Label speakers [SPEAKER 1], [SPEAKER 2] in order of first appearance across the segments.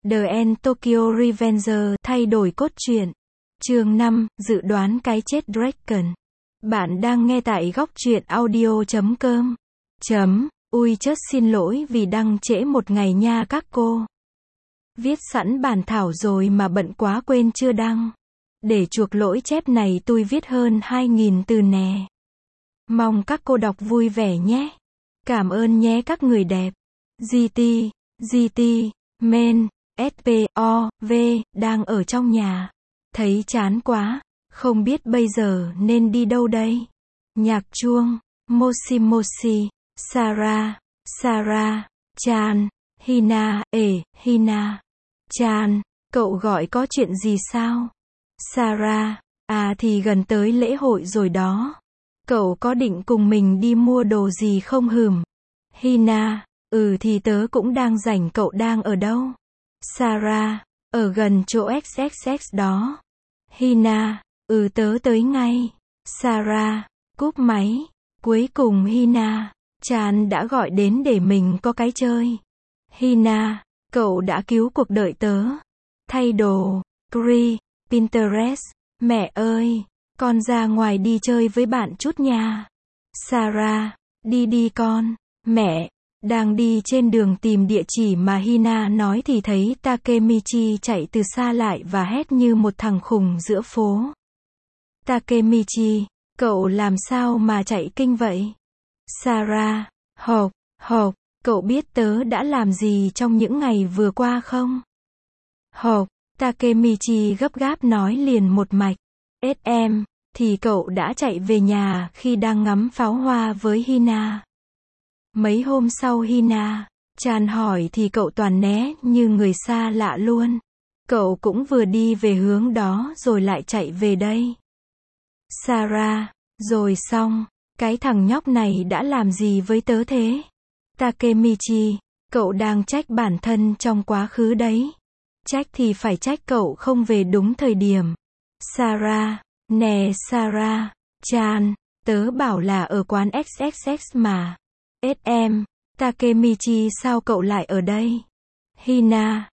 [SPEAKER 1] The End Tokyo Revenger, thay đổi cốt truyện. Chương 5, dự đoán cái chết Draken. Bạn đang nghe tại góc truyện audio.com. Ui chớt xin lỗi vì đăng trễ một ngày nha các cô. Viết sẵn bản thảo rồi mà bận quá quên chưa đăng. Để chuộc lỗi chép này tôi viết hơn 2.000 từ nè. Mong các cô đọc vui vẻ nhé. Cảm ơn nhé các người đẹp. GT, Men, SPOV, đang ở trong nhà. Thấy chán quá, không biết bây giờ nên đi đâu đây. Nhạc chuông, Moshi, Sarah, Chan, Hina, Hina. Chan, cậu gọi có chuyện gì sao? Sarah, thì gần tới lễ hội rồi đó. Cậu có định cùng mình đi mua đồ gì không hừm? Hina, thì tớ cũng đang rảnh, cậu đang ở đâu? Sarah, ở gần chỗ XXX đó. Hina, tớ tới ngay. Sarah, cúp máy. Cuối cùng Hina, Chan đã gọi đến để mình có cái chơi. Hina, cậu đã cứu cuộc đời tớ. Thay đồ, Pinterest, mẹ ơi, con ra ngoài đi chơi với bạn chút nha. Sarah, đi con, mẹ. Đang đi trên đường tìm địa chỉ mà Hina nói thì thấy Takemichi chạy từ xa lại và hét như một thằng khùng giữa phố. Takemichi, cậu làm sao mà chạy kinh vậy? Sarah, cậu biết tớ đã làm gì trong những ngày vừa qua không? Takemichi gấp gáp nói liền một mạch. SM, thì cậu đã chạy về nhà khi đang ngắm pháo hoa với Hina. Mấy hôm sau Hina, Chan hỏi thì cậu toàn né như người xa lạ luôn. Cậu cũng vừa đi về hướng đó rồi lại chạy về đây. Sarah, rồi xong, cái thằng nhóc này đã làm gì với tớ thế? Takemichi, cậu đang trách bản thân trong quá khứ đấy. Trách thì phải trách cậu không về đúng thời điểm. Sarah, nè Sarah, Chan, tớ bảo là ở quán XXX mà. SM, Takemichi sao cậu lại ở đây? Hina,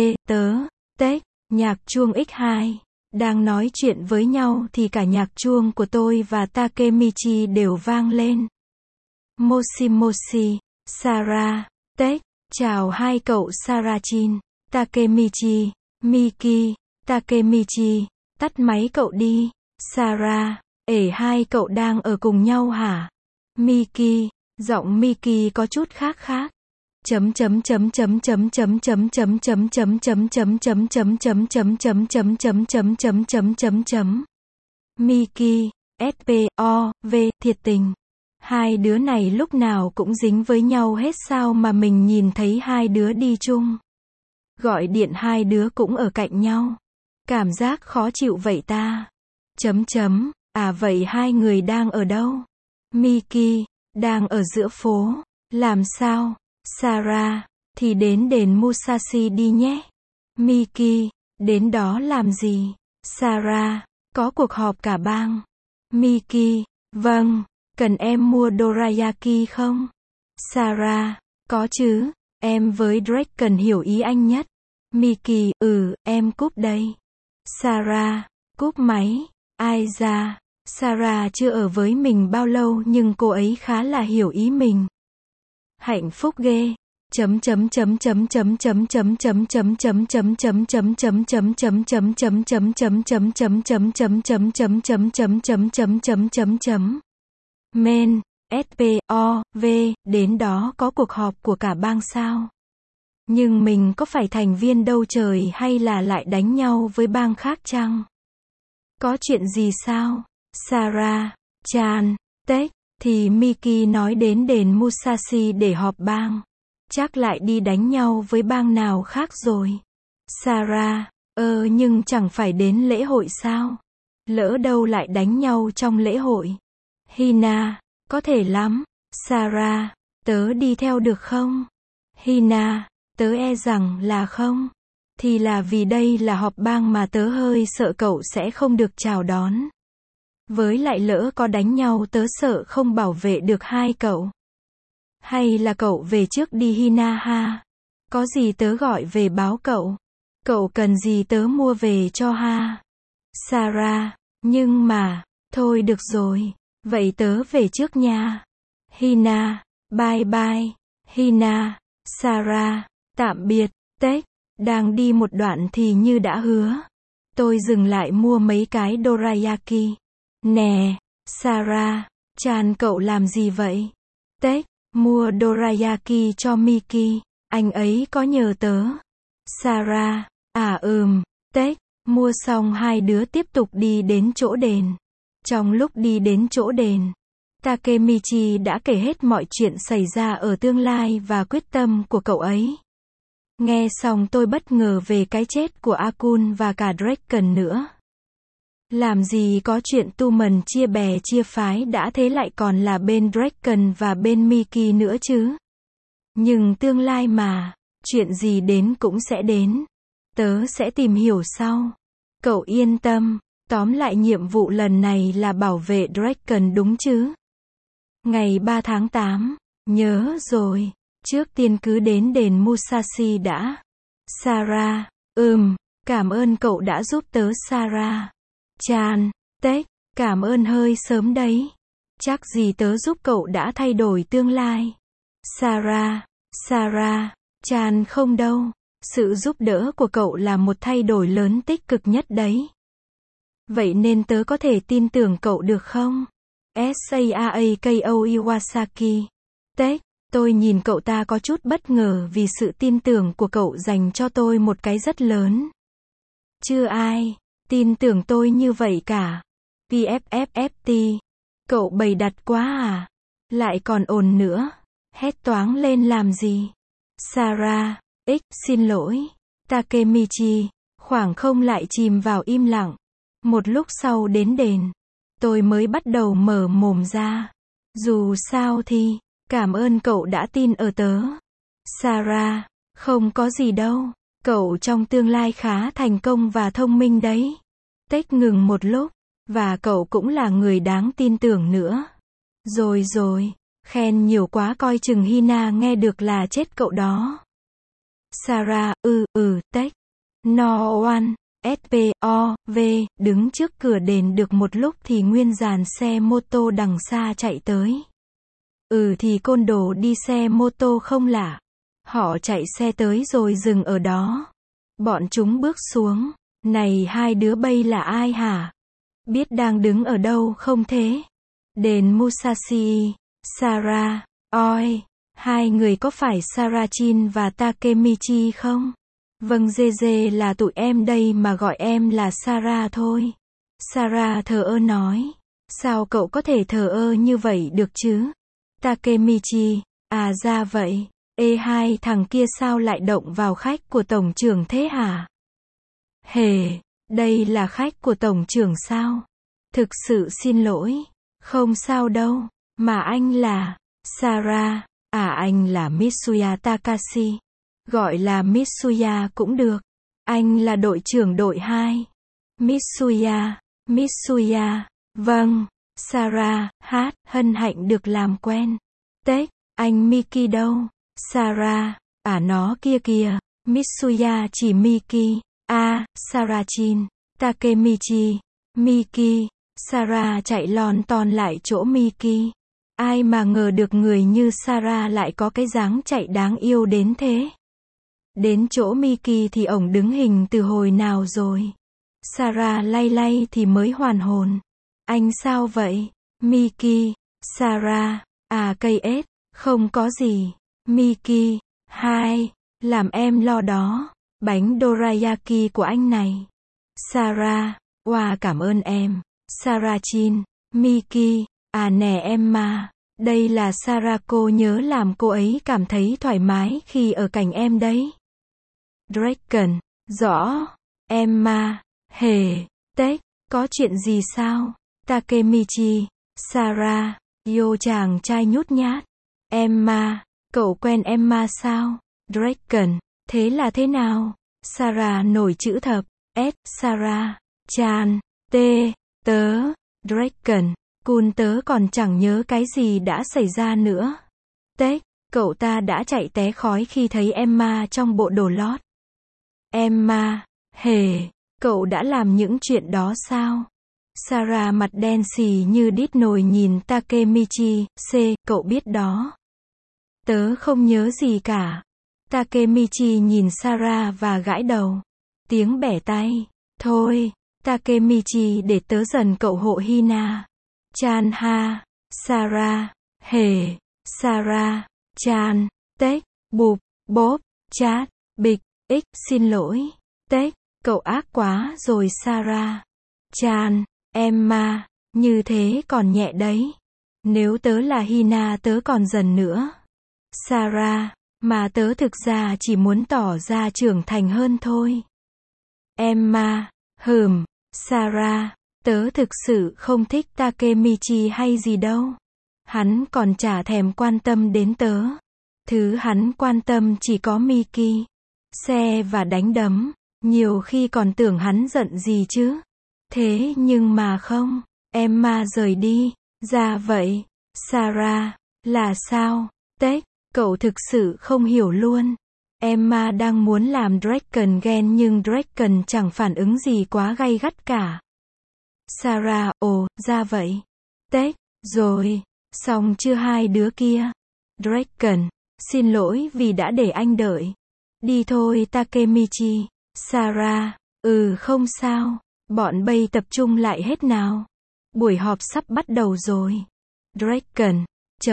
[SPEAKER 1] nhạc chuông X2. Đang nói chuyện với nhau thì cả nhạc chuông của tôi và Takemichi đều vang lên. Moshi, Sarah, chào hai cậu Sarachin, Takemichi, Miki, Takemichi, tắt máy cậu đi. Sarah, hai cậu đang ở cùng nhau hả? Miki, giọng Miki có chút khác. Miki, SPOV, thiệt tình. Hai đứa này lúc nào cũng dính với nhau hết sao mà mình nhìn thấy hai đứa đi chung. Gọi điện hai đứa cũng ở cạnh nhau. Cảm giác khó chịu vậy ta. Vậy hai người đang ở đâu? Miki, đang ở giữa phố. Làm sao? Sarah, thì đến đền Musashi đi nhé. Miki, đến đó làm gì? Sarah, có cuộc họp cả bang. Miki, vâng, cần em mua dorayaki không? Sarah, có chứ, em với Drake cần hiểu ý anh nhất. Miki, em cúp đây. Sarah, cúp máy. Ai ra? Sarah chưa ở với mình bao lâu nhưng cô ấy khá là hiểu ý mình. Hạnh phúc ghê. Men, SPOV, đến đó có cuộc họp của cả bang sao? Nhưng mình có phải thành viên đâu trời hay là lại đánh nhau với bang khác chăng? Có chuyện gì sao? Sarah, Chan, thì Miki nói đến đền Musashi để họp bang. Chắc lại đi đánh nhau với bang nào khác rồi. Sarah, nhưng chẳng phải đến lễ hội sao? Lỡ đâu lại đánh nhau trong lễ hội. Hina, có thể lắm. Sarah, tớ đi theo được không? Hina, tớ e rằng là không. Thì là vì đây là họp bang mà tớ hơi sợ cậu sẽ không được chào đón. Với lại lỡ có đánh nhau tớ sợ không bảo vệ được hai cậu. Hay là cậu về trước đi Hina ha. Có gì tớ gọi về báo cậu. Cậu cần gì tớ mua về cho ha? Sarah, nhưng mà, thôi được rồi, vậy tớ về trước nha. Hina, bye bye. Hina, Sarah, tạm biệt. Tech, đang đi một đoạn thì như đã hứa. Tôi dừng lại mua mấy cái dorayaki. Nè, Sarah, Chan cậu làm gì vậy? Tech, mua dorayaki cho Miki, anh ấy có nhờ tớ. Sarah, Tech, mua xong hai đứa tiếp tục đi đến chỗ đền. Trong lúc đi đến chỗ đền, Takemichi đã kể hết mọi chuyện xảy ra ở tương lai và quyết tâm của cậu ấy. Nghe xong tôi bất ngờ về cái chết của Akun và cả Draken nữa. Làm gì có chuyện tu mần chia bè chia phái đã thế lại còn là bên Draken và bên Miki nữa chứ. Nhưng tương lai mà, chuyện gì đến cũng sẽ đến. Tớ sẽ tìm hiểu sau. Cậu yên tâm, tóm lại nhiệm vụ lần này là bảo vệ Draken đúng chứ? Ngày 3 tháng 8, nhớ rồi, trước tiên cứ đến đền Musashi đã. Sarah, cảm ơn cậu đã giúp tớ Sarah. Chan, Tech, cảm ơn hơi sớm đấy. Chắc gì tớ giúp cậu đã thay đổi tương lai. Sarah, Chan không đâu. Sự giúp đỡ của cậu là một thay đổi lớn tích cực nhất đấy. Vậy nên tớ có thể tin tưởng cậu được không? Saako Iwasaki. Tech, tôi nhìn cậu ta có chút bất ngờ vì sự tin tưởng của cậu dành cho tôi một cái rất lớn. Chưa ai tin tưởng tôi như vậy cả. PFFFT. Cậu bày đặt quá à? Lại còn ồn nữa. Hét toáng lên làm gì? Sarah, xin lỗi. Takemichi, khoảng không lại chìm vào im lặng. Một lúc sau đến đền, tôi mới bắt đầu mở mồm ra. Dù sao thì, cảm ơn cậu đã tin ở tớ. Sarah, không có gì đâu. Cậu trong tương lai khá thành công và thông minh đấy. Tech ngừng một lúc. Và cậu cũng là người đáng tin tưởng nữa. Rồi, khen nhiều quá coi chừng Hina nghe được là chết cậu đó. Sarah, Tech. No one, SPOV, đứng trước cửa đền được một lúc thì nguyên dàn xe mô tô đằng xa chạy tới. Thì côn đồ đi xe mô tô không lạ. Họ chạy xe tới rồi dừng ở đó. Bọn chúng bước xuống. Này hai đứa bay là ai hả? Biết đang đứng ở đâu không thế? Đền Musashi. Sarah, oi. Hai người có phải Sarachin và Takemichi không? Vâng, Dê là tụi em đây mà gọi em là Sarah thôi. Sarah thờ ơ nói. Sao cậu có thể thờ ơ như vậy được chứ? Takemichi, ra vậy. Hai thằng kia sao lại động vào khách của tổng trưởng thế hả? Hề, đây là khách của tổng trưởng sao? Thực sự xin lỗi. Không sao đâu. Mà anh là... Sarah, anh là Mitsuya Takashi. Gọi là Mitsuya cũng được. Anh là đội trưởng đội 2. Mitsuya, vâng. Sarah, hân hạnh được làm quen. Tech, anh Miki đâu? Sarah, nó kia kìa. Mitsuya chỉ Miki. Sarachin. Takemichi. Miki. Sarah chạy lon ton lại chỗ Miki. Ai mà ngờ được người như Sarah lại có cái dáng chạy đáng yêu đến thế. Đến chỗ Miki thì ổng đứng hình từ hồi nào rồi. Sarah lay thì mới hoàn hồn. Anh sao vậy? Miki. Sarah, KS, không có gì. Miki. Hai, làm em lo đó. Bánh dorayaki của anh này. Sarah, cảm ơn em. Sarachin. Miki. Nè em mà. Đây là Sarako, nhớ làm cô ấy cảm thấy thoải mái khi ở cạnh em đấy. Draken. Rõ. Em mà. Hề. Tech. Có chuyện gì sao? Takemichi. Sarah. Yo chàng trai nhút nhát. Em mà. Cậu quen em mà sao? Draken. Thế là thế nào? Sarah nổi chữ thập. Sarah. Chan. Tớ. Draken. Kun tớ còn chẳng nhớ cái gì đã xảy ra nữa. Tech, cậu ta đã chạy té khói khi thấy Emma trong bộ đồ lót. Emma, hề, cậu đã làm những chuyện đó sao? Sarah mặt đen xì như đít nồi nhìn Takemichi, cậu biết đó. Tớ không nhớ gì cả. Takemichi nhìn Sarah và gãi đầu. Tiếng bẻ tay. Thôi, Takemichi để tớ dần cậu hộ Hina. Chan ha, Sarah, hề, Sarah, chan, tếch, bụp, bốp, chát, bịch, xin lỗi, tếch, cậu ác quá rồi Sarah. Chan, Emma, như thế còn nhẹ đấy. Nếu tớ là Hina tớ còn dần nữa. Sarah, mà tớ thực ra chỉ muốn tỏ ra trưởng thành hơn thôi. Emma, Sarah, tớ thực sự không thích Takemichi hay gì đâu. Hắn còn chả thèm quan tâm đến tớ. Thứ hắn quan tâm chỉ có Miki. Xe và đánh đấm. Nhiều khi còn tưởng hắn giận gì chứ. Thế nhưng mà không. Emma rời đi. Ra vậy. Sarah, là sao? Tech, cậu thực sự không hiểu luôn. Emma đang muốn làm Draken ghen nhưng Draken chẳng phản ứng gì quá gay gắt cả. Sarah, ồ, ra vậy. Tech, rồi, xong chưa hai đứa kia? Draken, xin lỗi vì đã để anh đợi. Đi thôi Takemichi. Sarah, không sao. Bọn bay tập trung lại hết nào. Buổi họp sắp bắt đầu rồi. Draken.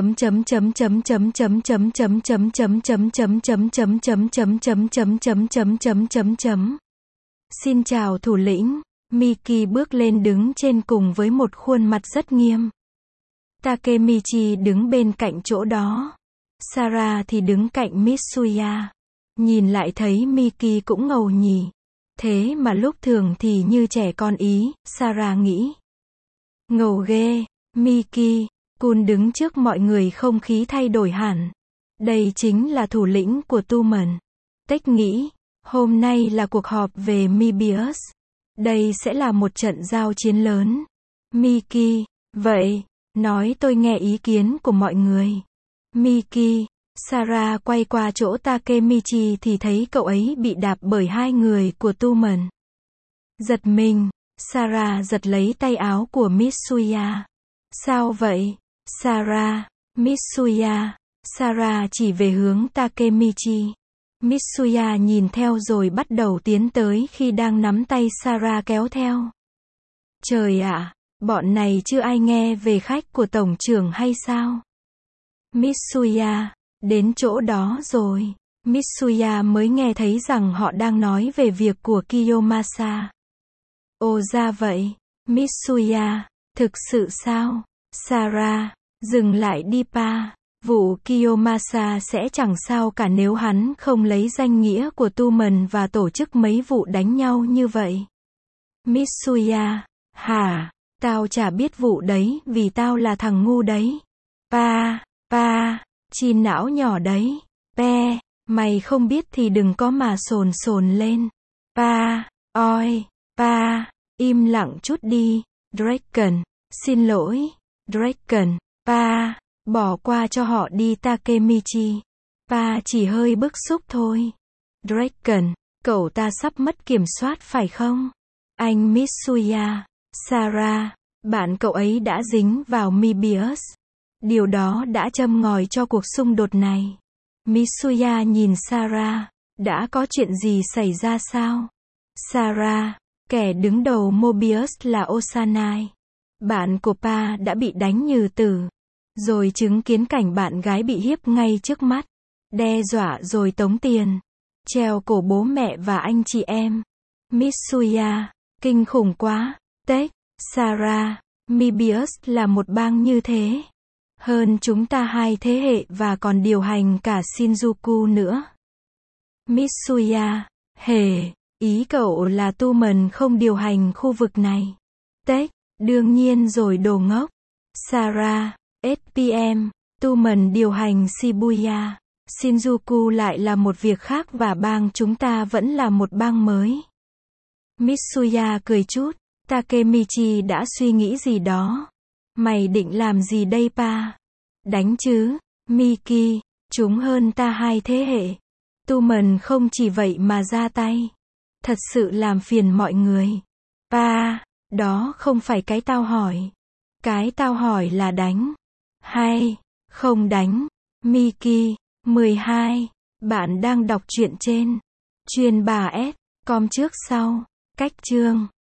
[SPEAKER 1] Xin chào thủ lĩnh. Miki bước lên đứng trên cùng với một khuôn mặt rất nghiêm. Takemichi đứng bên cạnh chỗ đó. Sarah thì đứng cạnh Mitsuya. Nhìn lại thấy Miki cũng ngầu nhỉ. Thế mà lúc thường thì như trẻ con ý, Sarah nghĩ. Ngầu ghê, Miki. Kun đứng trước mọi người không khí thay đổi hẳn. Đây chính là thủ lĩnh của Tumen. Tech nghĩ, hôm nay là cuộc họp về Mebius. Đây sẽ là một trận giao chiến lớn. Miki, vậy, nói tôi nghe ý kiến của mọi người. Miki, Sarah quay qua chỗ Takemichi thì thấy cậu ấy bị đạp bởi hai người của Tumen. Giật mình, Sarah giật lấy tay áo của Mitsuya. Sao vậy? Sarah, Mitsuya. Sarah chỉ về hướng Takemichi. Mitsuya nhìn theo rồi bắt đầu tiến tới khi đang nắm tay Sarah kéo theo. Trời ạ, bọn này chưa ai nghe về khách của tổng trưởng hay sao? Mitsuya, đến chỗ đó rồi. Mitsuya mới nghe thấy rằng họ đang nói về việc của Kiyomasa. Ồ ra vậy. Mitsuya, thực sự sao? Sarah, dừng lại đi pa. Vụ Kiyomasa sẽ chẳng sao cả nếu hắn không lấy danh nghĩa của Tumen và tổ chức mấy vụ đánh nhau như vậy. Mitsuya, hả? Tao chả biết vụ đấy vì tao là thằng ngu đấy. Pa, chi não nhỏ đấy. Pe, mày không biết thì đừng có mà sồn lên. Pa, im lặng chút đi. Draken, xin lỗi. Draken, pa, bỏ qua cho họ đi Takemichi. Pa chỉ hơi bức xúc thôi. Draken, cậu ta sắp mất kiểm soát phải không? Anh Mitsuya, Sarah, bạn cậu ấy đã dính vào Mebius. Điều đó đã châm ngòi cho cuộc xung đột này. Mitsuya nhìn Sarah, đã có chuyện gì xảy ra sao? Sarah, kẻ đứng đầu Mobius là Osanai. Bạn của Pa đã bị đánh như tử. Rồi chứng kiến cảnh bạn gái bị hiếp ngay trước mắt. Đe dọa rồi tống tiền. Treo cổ bố mẹ và anh chị em. Mitsuya, kinh khủng quá. Tech, Sarah, Mebius là một bang như thế. Hơn chúng ta 2 thế hệ và còn điều hành cả Shinjuku nữa. Mitsuya, hề, ý cậu là Tumen không điều hành khu vực này. Tech, đương nhiên rồi đồ ngốc. Sarah, SPM, Tumen điều hành Shibuya. Shinjuku lại là một việc khác và bang chúng ta vẫn là một bang mới. Mitsuya cười chút. Takemichi đã suy nghĩ gì đó. Mày định làm gì đây pa? Đánh chứ, Miki, chúng hơn ta 2 thế hệ. Tumen không chỉ vậy mà ra tay. Thật sự làm phiền mọi người. Đó không phải cái tao hỏi. Cái tao hỏi là đánh. Hay, không đánh. Miki, 12. Bạn đang đọc truyện trên chuyên bà S. Com trước sau. Cách chương.